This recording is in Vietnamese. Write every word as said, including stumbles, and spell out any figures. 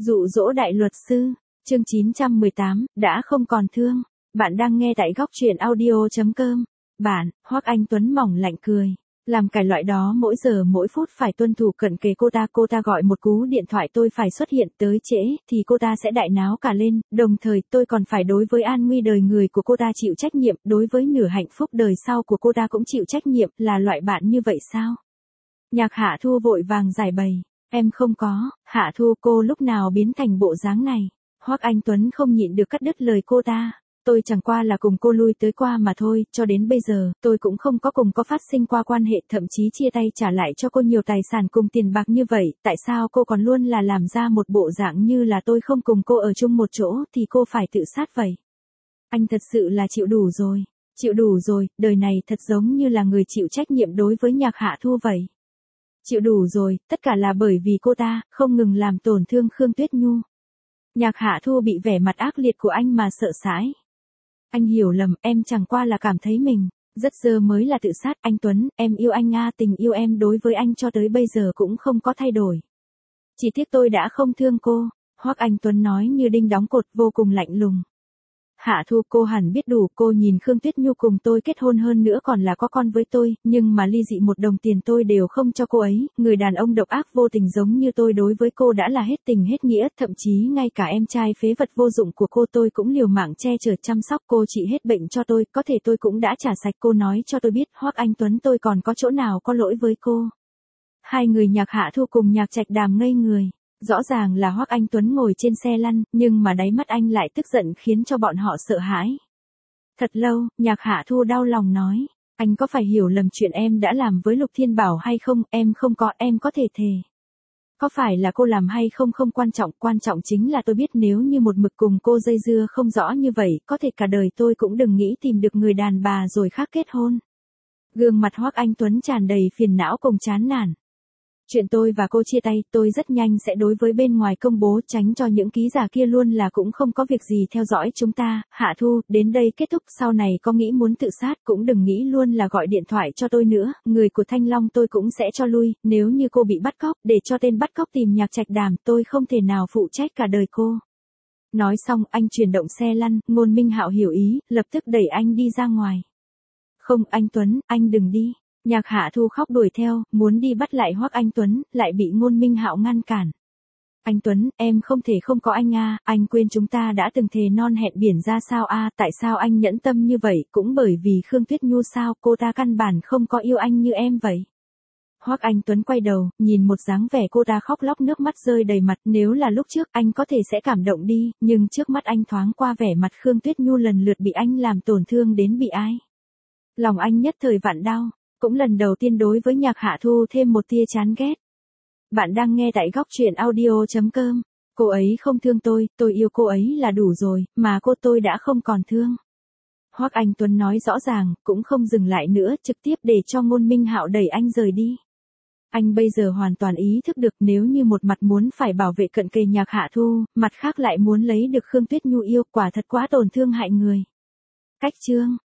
Dụ dỗ đại luật sư, chương chín trăm mười tám, đã không còn thương. Bạn đang nghe tại góc truyện audio chấm com. Bạn, Hoắc Anh Tuấn mỏng lạnh cười. Làm cái loại đó mỗi giờ mỗi phút phải tuân thủ cận kề cô ta, cô ta gọi một cú điện thoại tôi phải xuất hiện tới trễ thì cô ta sẽ đại náo cả lên, đồng thời tôi còn phải đối với an nguy đời người của cô ta chịu trách nhiệm, đối với nửa hạnh phúc đời sau của cô ta cũng chịu trách nhiệm, là loại bạn như vậy sao? Nhạc Hạ Thu vội vàng giải bày, em không có, Hạ Thu cô lúc nào biến thành bộ dáng này? Hoắc Anh Tuấn không nhịn được cắt đứt lời cô ta. Tôi chẳng qua là cùng cô lui tới qua mà thôi, cho đến bây giờ, tôi cũng không có cùng có phát sinh qua quan hệ, thậm chí chia tay trả lại cho cô nhiều tài sản cùng tiền bạc như vậy, tại sao cô còn luôn là làm ra một bộ dạng như là tôi không cùng cô ở chung một chỗ thì cô phải tự sát vậy? Anh thật sự là chịu đủ rồi, chịu đủ rồi, đời này thật giống như là người chịu trách nhiệm đối với Nhạc Hạ Thu vậy. Chịu đủ rồi, tất cả là bởi vì cô ta, không ngừng làm tổn thương Khương Tuyết Nhu. Nhạc Hạ Thu bị vẻ mặt ác liệt của anh mà sợ hãi. Anh hiểu lầm, em chẳng qua là cảm thấy mình rất dơ mới là tự sát. Anh Tuấn, em yêu anh a, tình yêu em đối với anh cho tới bây giờ cũng không có thay đổi. Chỉ tiếc tôi đã không thương cô. Hoắc Anh Tuấn nói như đinh đóng cột, vô cùng lạnh lùng. Hạ Thu, cô hẳn biết đủ, cô nhìn Khương Tuyết Nhu cùng tôi kết hôn, hơn nữa còn là có con với tôi, nhưng mà ly dị một đồng tiền tôi đều không cho cô ấy. Người đàn ông độc ác vô tình giống như tôi đối với cô đã là hết tình hết nghĩa, thậm chí ngay cả em trai phế vật vô dụng của cô tôi cũng liều mạng che chở chăm sóc, cô trị hết bệnh cho tôi, có thể tôi cũng đã trả sạch cô. Nói cho tôi biết, Hoắc Anh Tuấn, tôi còn có chỗ nào có lỗi với cô? Hai người Nhạc Hạ Thu cùng Nhạc Trạch Đàm ngây người. Rõ ràng là Hoắc Anh Tuấn ngồi trên xe lăn, nhưng mà đáy mắt anh lại tức giận khiến cho bọn họ sợ hãi. Thật lâu, Nhạc Hạ Thu đau lòng nói, anh có phải hiểu lầm chuyện em đã làm với Lục Thiên Bảo hay không? Em không có, em có thể thề. Có phải là cô làm hay không không quan trọng, quan trọng chính là tôi biết nếu như một mực cùng cô dây dưa không rõ như vậy, có thể cả đời tôi cũng đừng nghĩ tìm được người đàn bà rồi khác kết hôn. Gương mặt Hoắc Anh Tuấn tràn đầy phiền não cùng chán nản. Chuyện tôi và cô chia tay, tôi rất nhanh sẽ đối với bên ngoài công bố, tránh cho những ký giả kia luôn là cũng không có việc gì theo dõi chúng ta. Hạ Thu, đến đây kết thúc, sau này có nghĩ muốn tự sát cũng đừng nghĩ luôn là gọi điện thoại cho tôi nữa, người của Thanh Long tôi cũng sẽ cho lui, nếu như cô bị bắt cóc, để cho tên bắt cóc tìm Nhạc Trạch Đàm, tôi không thể nào phụ trách cả đời cô. Nói xong, anh chuyển động xe lăn, Ngôn Minh Hạo hiểu ý, lập tức đẩy anh đi ra ngoài. Không, anh Tuấn, anh đừng đi. Nhạc Hạ Thu khóc đuổi theo, muốn đi bắt lại Hoắc Anh Tuấn, lại bị Ngôn Minh Hạo ngăn cản. Anh Tuấn, em không thể không có anh a, anh quên chúng ta đã từng thề non hẹn biển ra sao a, tại sao anh nhẫn tâm như vậy, cũng bởi vì Khương Tuyết Nhu sao, cô ta căn bản không có yêu anh như em vậy. Hoắc Anh Tuấn quay đầu, nhìn một dáng vẻ cô ta khóc lóc nước mắt rơi đầy mặt, nếu là lúc trước anh có thể sẽ cảm động đi, nhưng trước mắt anh thoáng qua vẻ mặt Khương Tuyết Nhu lần lượt bị anh làm tổn thương đến bị ai. Lòng anh nhất thời vạn đau. Cũng lần đầu tiên đối với Nhạc Hạ Thu thêm một tia chán ghét. Bạn đang nghe tại góc truyện audio chấm com. Cô ấy không thương tôi, tôi yêu cô ấy là đủ rồi, mà cô tôi đã không còn thương. Hoắc Anh Tuấn nói rõ ràng, cũng không dừng lại nữa, trực tiếp để cho Ngôn Minh Hạo đẩy anh rời đi. Anh bây giờ hoàn toàn ý thức được, nếu như một mặt muốn phải bảo vệ cận kề Nhạc Hạ Thu, mặt khác lại muốn lấy được Khương Tuyết Nhu yêu, quả thật quá tổn thương hại người. Cách chương